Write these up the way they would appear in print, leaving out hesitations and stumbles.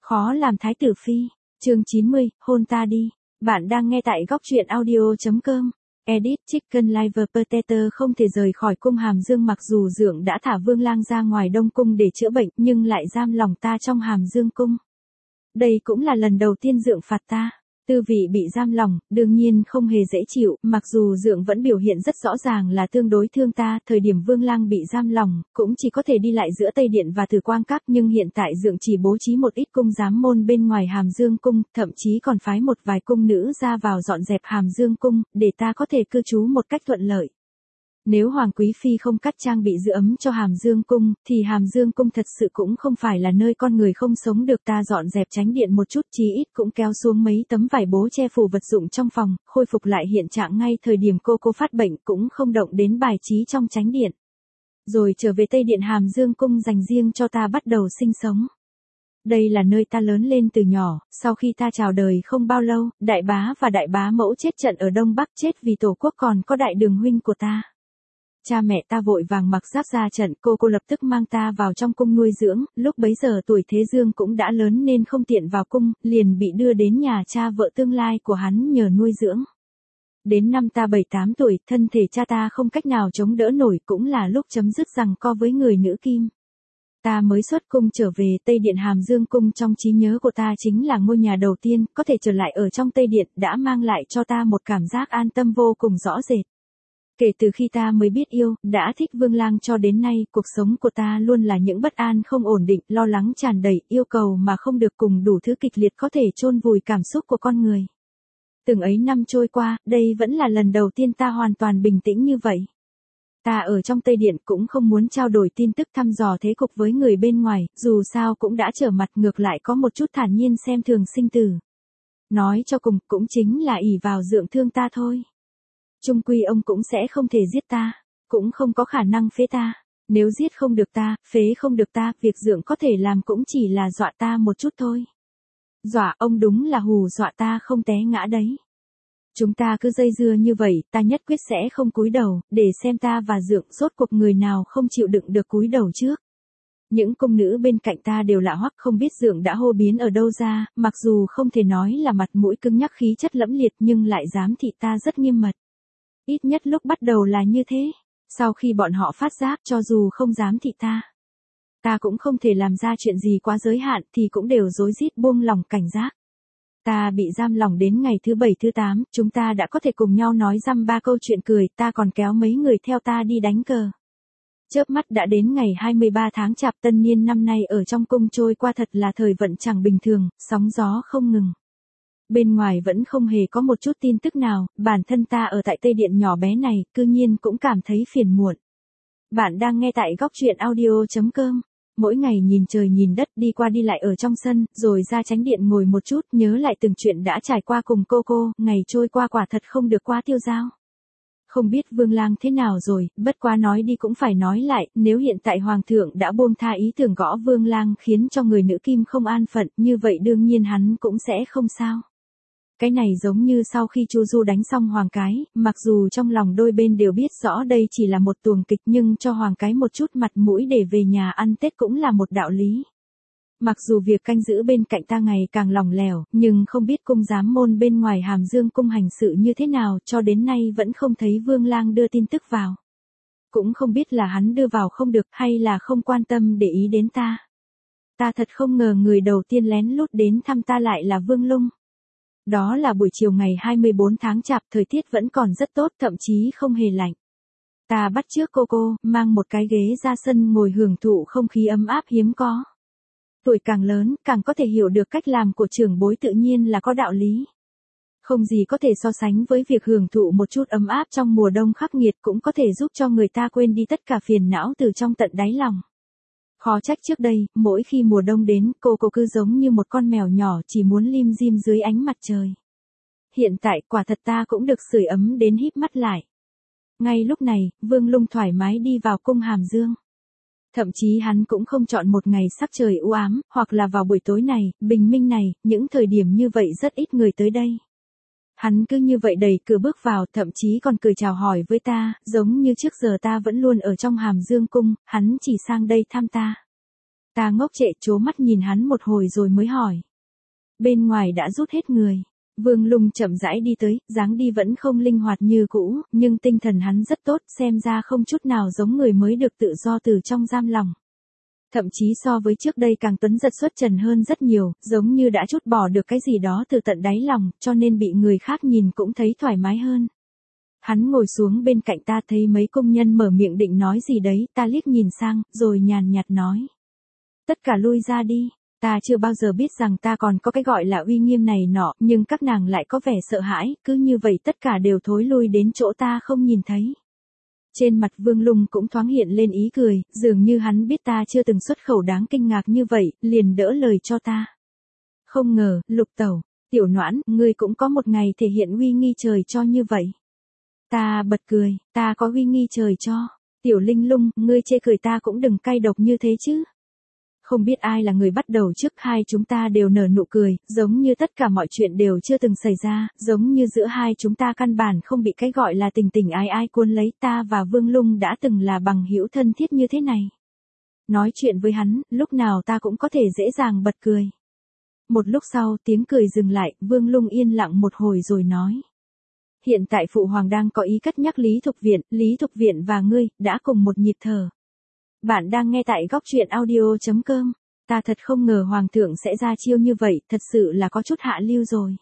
Khó làm thái tử phi. Chương 90, hôn ta đi. Bạn đang nghe tại góc truyện audio.com. Edit Chicken Liver Potato không thể rời khỏi cung Hàm Dương mặc dù Dượng đã thả Vương Lang ra ngoài Đông cung để chữa bệnh nhưng lại giam lòng ta trong Hàm Dương cung. Đây cũng là lần đầu tiên Dượng phạt ta. Tư vị bị giam lòng, đương nhiên không hề dễ chịu, mặc dù Dượng vẫn biểu hiện rất rõ ràng là tương đối thương ta, thời điểm Vương Lang bị giam lòng, cũng chỉ có thể đi lại giữa Tây Điện và Tử Quang Các nhưng hiện tại Dượng chỉ bố trí một ít cung giám môn bên ngoài Hàm Dương cung, thậm chí còn phái một vài cung nữ ra vào dọn dẹp Hàm Dương cung, để ta có thể cư trú một cách thuận lợi. Nếu Hoàng Quý Phi không cắt trang bị giữ ấm cho Hàm Dương cung, thì Hàm Dương cung thật sự cũng không phải là nơi con người không sống được ta dọn dẹp tránh điện một chút chí ít cũng kéo xuống mấy tấm vải bố che phủ vật dụng trong phòng, khôi phục lại hiện trạng ngay thời điểm cô phát bệnh cũng không động đến bài trí trong tránh điện. Rồi trở về Tây Điện Hàm Dương cung dành riêng cho ta bắt đầu sinh sống. Đây là nơi ta lớn lên từ nhỏ, sau khi ta chào đời không bao lâu, đại bá và đại bá mẫu chết trận ở Đông Bắc chết vì tổ quốc còn có đại đường huynh của ta. Cha mẹ ta vội vàng mặc giáp ra trận, cô lập tức mang ta vào trong cung nuôi dưỡng, lúc bấy giờ tuổi Thế Dương cũng đã lớn nên không tiện vào cung, liền bị đưa đến nhà cha vợ tương lai của hắn nhờ nuôi dưỡng. Đến năm ta 7-8 tuổi, thân thể cha ta không cách nào chống đỡ nổi cũng là lúc chấm dứt giằng co với người nữ kim. Ta mới xuất cung trở về Tây Điện Hàm Dương cung trong trí nhớ của ta chính là ngôi nhà đầu tiên, có thể trở lại ở trong Tây Điện đã mang lại cho ta một cảm giác an tâm vô cùng rõ rệt. Kể từ khi ta mới biết yêu, đã thích Vương Lang cho đến nay, cuộc sống của ta luôn là những bất an không ổn định, lo lắng tràn đầy, yêu cầu mà không được cùng đủ thứ kịch liệt có thể chôn vùi cảm xúc của con người. Từng ấy năm trôi qua, đây vẫn là lần đầu tiên ta hoàn toàn bình tĩnh như vậy. Ta ở trong Tây Điện cũng không muốn trao đổi tin tức thăm dò thế cục với người bên ngoài, dù sao cũng đã trở mặt ngược lại có một chút thản nhiên xem thường sinh tử. Nói cho cùng, cũng chính là ỷ vào Dượng thương ta thôi. Chung quy ông cũng sẽ không thể giết ta, cũng không có khả năng phế ta. Nếu giết không được ta, phế không được ta, việc Dượng có thể làm cũng chỉ là dọa ta một chút thôi. Dọa ông đúng là hù dọa ta không té ngã đấy. Chúng ta cứ dây dưa như vậy, ta nhất quyết sẽ không cúi đầu, để xem ta và Dượng rốt cuộc người nào không chịu đựng được cúi đầu trước. Những cung nữ bên cạnh ta đều lạ hoắc không biết Dượng đã hô biến ở đâu ra, mặc dù không thể nói là mặt mũi cứng nhắc khí chất lẫm liệt nhưng lại giám thị ta rất nghiêm mật. Ít nhất lúc bắt đầu là như thế, sau khi bọn họ phát giác cho dù không dám thị ta cũng không thể làm ra chuyện gì quá giới hạn thì cũng đều rối rít buông lỏng cảnh giác. Ta bị giam lỏng đến ngày thứ 7 thứ 8, chúng ta đã có thể cùng nhau nói dăm ba câu chuyện cười, ta còn kéo mấy người theo ta đi đánh cờ. Chớp mắt đã đến ngày 23 tháng Chạp Tân Niên năm nay ở trong cung trôi qua thật là thời vận chẳng bình thường, sóng gió không ngừng. Bên ngoài vẫn không hề có một chút tin tức nào, bản thân ta ở tại Tây Điện nhỏ bé này, cư nhiên cũng cảm thấy phiền muộn. Bạn đang nghe tại góc truyện audio.com. Mỗi ngày nhìn trời nhìn đất đi qua đi lại ở trong sân, rồi ra tránh điện ngồi một chút, nhớ lại từng chuyện đã trải qua cùng cô, ngày trôi qua quả thật không được quá tiêu dao. Không biết Vương Lang thế nào rồi, bất quá nói đi cũng phải nói lại, nếu hiện tại Hoàng thượng đã buông tha ý tưởng gõ Vương Lang khiến cho người nữ kim không an phận, như vậy đương nhiên hắn cũng sẽ không sao. Cái này giống như sau khi Chu Du đánh xong Hoàng Cái, mặc dù trong lòng đôi bên đều biết rõ đây chỉ là một tuồng kịch nhưng cho Hoàng Cái một chút mặt mũi để về nhà ăn Tết cũng là một đạo lý. Mặc dù việc canh giữ bên cạnh ta ngày càng lỏng lẻo, nhưng không biết cung giám môn bên ngoài Hàm Dương cung hành sự như thế nào, cho đến nay vẫn không thấy Vương Lang đưa tin tức vào. Cũng không biết là hắn đưa vào không được hay là không quan tâm để ý đến ta. Ta thật không ngờ người đầu tiên lén lút đến thăm ta lại là Vương Lung. Đó là buổi chiều ngày 24 tháng Chạp, thời tiết vẫn còn rất tốt, thậm chí không hề lạnh. Ta bắt chước cô, mang một cái ghế ra sân ngồi hưởng thụ không khí ấm áp hiếm có. Tuổi càng lớn, càng có thể hiểu được cách làm của trưởng bối tự nhiên là có đạo lý. Không gì có thể so sánh với việc hưởng thụ một chút ấm áp trong mùa đông khắc nghiệt cũng có thể giúp cho người ta quên đi tất cả phiền não từ trong tận đáy lòng. Khó trách trước đây, mỗi khi mùa đông đến, cô cứ giống như một con mèo nhỏ chỉ muốn lim dim dưới ánh mặt trời. Hiện tại quả thật ta cũng được sưởi ấm đến híp mắt lại. Ngay lúc này, Vương Lung thoải mái đi vào cung Hàm Dương. Thậm chí hắn cũng không chọn một ngày sắc trời u ám, hoặc là vào buổi tối này, bình minh này, những thời điểm như vậy rất ít người tới đây. Hắn cứ như vậy đẩy cửa bước vào, thậm chí còn cười chào hỏi với ta, giống như trước giờ ta vẫn luôn ở trong Hàm Dương cung, hắn chỉ sang đây thăm ta. Ta ngốc trệ trố mắt nhìn hắn một hồi rồi mới hỏi. Bên ngoài đã rút hết người. Vương Lung chậm rãi đi tới, dáng đi vẫn không linh hoạt như cũ, nhưng tinh thần hắn rất tốt, xem ra không chút nào giống người mới được tự do từ trong giam lòng. Thậm chí so với trước đây càng tuấn giật xuất trần hơn rất nhiều, giống như đã trút bỏ được cái gì đó từ tận đáy lòng, cho nên bị người khác nhìn cũng thấy thoải mái hơn. Hắn ngồi xuống bên cạnh ta, thấy mấy công nhân mở miệng định nói gì đấy, ta liếc nhìn sang, rồi nhàn nhạt nói. Tất cả lui ra đi. Ta chưa bao giờ biết rằng ta còn có cái gọi là uy nghiêm này nọ, nhưng các nàng lại có vẻ sợ hãi, cứ như vậy tất cả đều thối lui đến chỗ ta không nhìn thấy. Trên mặt Vương Lung cũng thoáng hiện lên ý cười, dường như hắn biết ta chưa từng xuất khẩu đáng kinh ngạc như vậy, liền đỡ lời cho ta. Không ngờ, Lục tẩu, Tiểu Noãn, ngươi cũng có một ngày thể hiện uy nghi trời cho như vậy. Ta bật cười, ta có uy nghi trời cho. Tiểu Linh Lung, ngươi chê cười ta cũng đừng cay độc như thế chứ. Không biết ai là người bắt đầu trước, hai chúng ta đều nở nụ cười, giống như tất cả mọi chuyện đều chưa từng xảy ra, giống như giữa hai chúng ta căn bản không bị cái gọi là tình tình ái ái cuốn lấy. Ta và Vương Lung đã từng là bằng hữu thân thiết như thế này. Nói chuyện với hắn, lúc nào ta cũng có thể dễ dàng bật cười. Một lúc sau tiếng cười dừng lại, Vương Lung yên lặng một hồi rồi nói. Hiện tại Phụ Hoàng đang có ý cất nhắc Lý Thục Viện và ngươi, đã cùng một nhịp thở. Bạn đang nghe tại góc truyện audio.com. Ta thật không ngờ Hoàng thượng sẽ ra chiêu như vậy, thật sự là có chút hạ lưu rồi.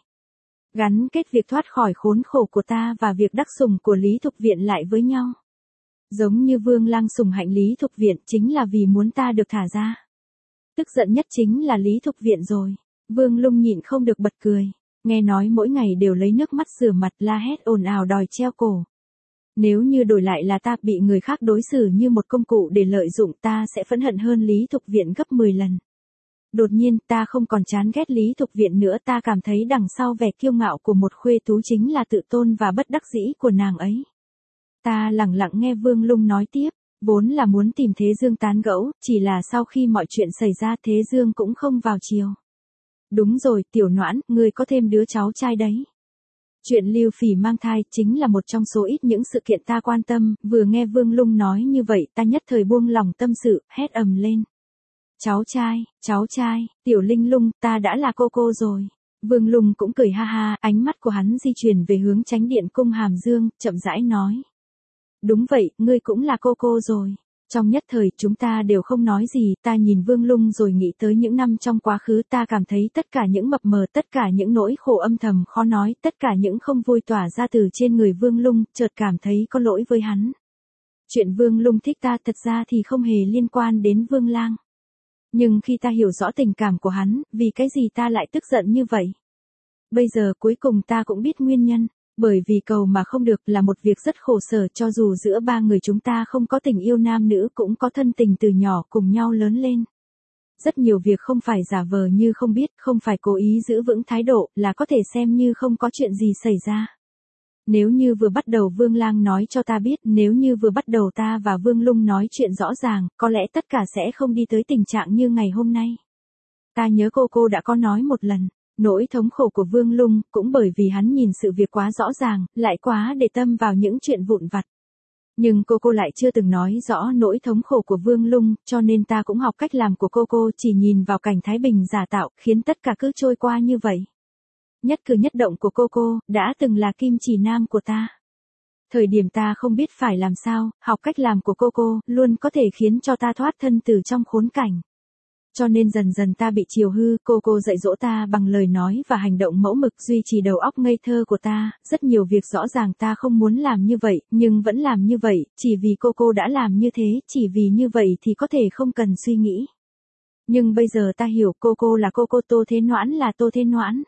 Gắn kết việc thoát khỏi khốn khổ của ta và việc đắc sủng của Lý Thục Viện lại với nhau. Giống như Vương Lang sủng hạnh Lý Thục Viện chính là vì muốn ta được thả ra. Tức giận nhất chính là Lý Thục Viện rồi. Vương Lung nhịn không được bật cười. Nghe nói mỗi ngày đều lấy nước mắt rửa mặt, la hét ồn ào đòi treo cổ. Nếu như đổi lại là ta bị người khác đối xử như một công cụ để lợi dụng, ta sẽ phẫn hận hơn Lý Thục Viện gấp 10 lần. Đột nhiên ta không còn chán ghét Lý Thục Viện nữa, ta cảm thấy đằng sau vẻ kiêu ngạo của một khuê tú chính là tự tôn và bất đắc dĩ của nàng ấy. Ta lặng lặng nghe Vương Lung nói tiếp, vốn là muốn tìm Thế Dương tán gẫu, chỉ là sau khi mọi chuyện xảy ra Thế Dương cũng không vào chiều. Đúng rồi, Tiểu Noãn, ngươi có thêm đứa cháu trai đấy. Chuyện Lưu Phỉ mang thai chính là một trong số ít những sự kiện ta quan tâm, vừa nghe Vương Lung nói như vậy ta nhất thời buông lòng tâm sự, hét ầm lên. Cháu trai, Tiểu Linh Lung, ta đã là cô rồi. Vương Lung cũng cười ha ha, ánh mắt của hắn di chuyển về hướng Chánh điện cung Hàm Dương, chậm rãi nói. Đúng vậy, ngươi cũng là cô rồi. Trong nhất thời chúng ta đều không nói gì, ta nhìn Vương Lung rồi nghĩ tới những năm trong quá khứ, ta cảm thấy tất cả những mập mờ, tất cả những nỗi khổ âm thầm khó nói, tất cả những không vui tỏa ra từ trên người Vương Lung, chợt cảm thấy có lỗi với hắn. Chuyện Vương Lung thích ta thật ra thì không hề liên quan đến Vương Lang. Nhưng khi ta hiểu rõ tình cảm của hắn, vì cái gì ta lại tức giận như vậy? Bây giờ cuối cùng ta cũng biết nguyên nhân. Bởi vì cầu mà không được là một việc rất khổ sở, cho dù giữa ba người chúng ta không có tình yêu nam nữ cũng có thân tình từ nhỏ cùng nhau lớn lên. Rất nhiều việc không phải giả vờ như không biết, không phải cố ý giữ vững thái độ, là có thể xem như không có chuyện gì xảy ra. Nếu như vừa bắt đầu Vương Lang nói cho ta biết, nếu như vừa bắt đầu ta và Vương Lung nói chuyện rõ ràng, có lẽ tất cả sẽ không đi tới tình trạng như ngày hôm nay. Ta nhớ cô đã có nói một lần. Nỗi thống khổ của Vương Lung, cũng bởi vì hắn nhìn sự việc quá rõ ràng, lại quá để tâm vào những chuyện vụn vặt. Nhưng cô lại chưa từng nói rõ nỗi thống khổ của Vương Lung, cho nên ta cũng học cách làm của cô chỉ nhìn vào cảnh thái bình giả tạo, khiến tất cả cứ trôi qua như vậy. Nhất cử nhất động của cô, đã từng là kim chỉ nam của ta. Thời điểm ta không biết phải làm sao, học cách làm của cô, luôn có thể khiến cho ta thoát thân từ trong khốn cảnh. Cho nên dần dần ta bị chiều hư, cô dạy dỗ ta bằng lời nói và hành động mẫu mực, duy trì đầu óc ngây thơ của ta, rất nhiều việc rõ ràng ta không muốn làm như vậy, nhưng vẫn làm như vậy, chỉ vì cô đã làm như thế, chỉ vì như vậy thì có thể không cần suy nghĩ. Nhưng bây giờ ta hiểu cô là cô, Tô Thế Noãn là Tô Thế Noãn.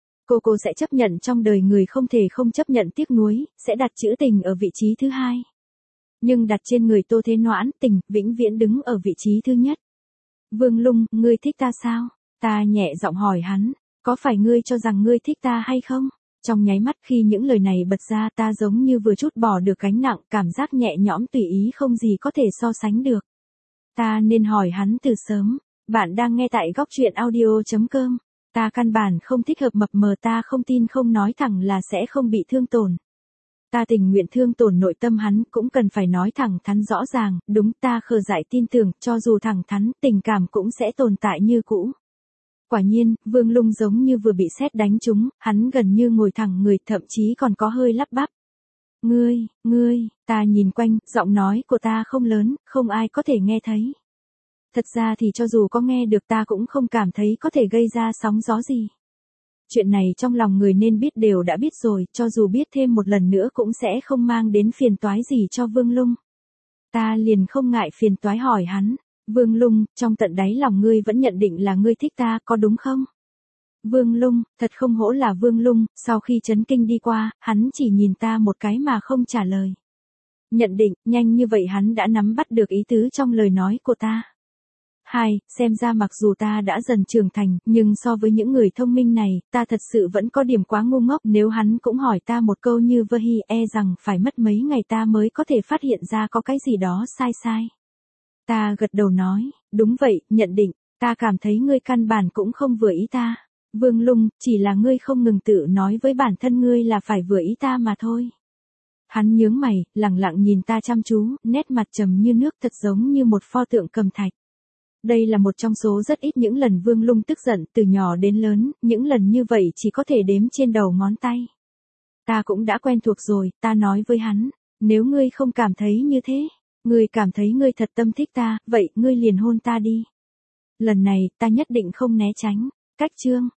Cô sẽ chấp nhận trong đời người không thể không chấp nhận tiếc nuối, sẽ đặt chữ tình ở vị trí thứ hai. Nhưng đặt trên người Tô Thế Noãn, tình, vĩnh viễn đứng ở vị trí thứ nhất. Vương Lung, ngươi thích ta sao? Ta nhẹ giọng hỏi hắn, có phải ngươi cho rằng ngươi thích ta hay không? Trong nháy mắt khi những lời này bật ra ta giống như vừa trút bỏ được gánh nặng, cảm giác nhẹ nhõm tùy ý không gì có thể so sánh được. Ta nên hỏi hắn từ sớm. Bạn đang nghe tại góc truyện audio.com. Ta căn bản không thích hợp mập mờ, ta không tin không nói thẳng là sẽ không bị thương tổn. Ta tình nguyện thương tổn nội tâm hắn, cũng cần phải nói thẳng thắn rõ ràng, đúng, ta khờ dại tin tưởng, cho dù thẳng thắn, tình cảm cũng sẽ tồn tại như cũ. Quả nhiên, Vương Lung giống như vừa bị sét đánh trúng, hắn gần như ngồi thẳng người, thậm chí còn có hơi lắp bắp. Ngươi, ta nhìn quanh, giọng nói của ta không lớn, không ai có thể nghe thấy. Thật ra thì cho dù có nghe được ta cũng không cảm thấy có thể gây ra sóng gió gì. Chuyện này trong lòng người nên biết đều đã biết rồi, cho dù biết thêm một lần nữa cũng sẽ không mang đến phiền toái gì cho Vương Lung. Ta liền không ngại phiền toái hỏi hắn, Vương Lung, trong tận đáy lòng ngươi vẫn nhận định là ngươi thích ta, có đúng không? Vương Lung, thật không hổ là Vương Lung, sau khi chấn kinh đi qua, hắn chỉ nhìn ta một cái mà không trả lời. Nhận định, nhanh như vậy hắn đã nắm bắt được ý tứ trong lời nói của ta. Xem ra mặc dù ta đã dần trưởng thành, nhưng so với những người thông minh này, ta thật sự vẫn có điểm quá ngu ngốc, nếu hắn cũng hỏi ta một câu như vơ hi rằng phải mất mấy ngày ta mới có thể phát hiện ra có cái gì đó sai. Ta gật đầu nói, đúng vậy, nhận định, ta cảm thấy ngươi căn bản cũng không vừa ý ta. Vương Lung, chỉ là ngươi không ngừng tự nói với bản thân ngươi là phải vừa ý ta mà thôi. Hắn nhướng mày, lặng lặng nhìn ta chăm chú, nét mặt trầm như nước, thật giống như một pho tượng cầm thạch. Đây là một trong số rất ít những lần Vương Lung tức giận, từ nhỏ đến lớn, những lần như vậy chỉ có thể đếm trên đầu ngón tay. Ta cũng đã quen thuộc rồi, ta nói với hắn, nếu ngươi không cảm thấy như thế, ngươi cảm thấy ngươi thật tâm thích ta, vậy ngươi liền hôn ta đi. Lần này, ta nhất định không né tránh. Cách chương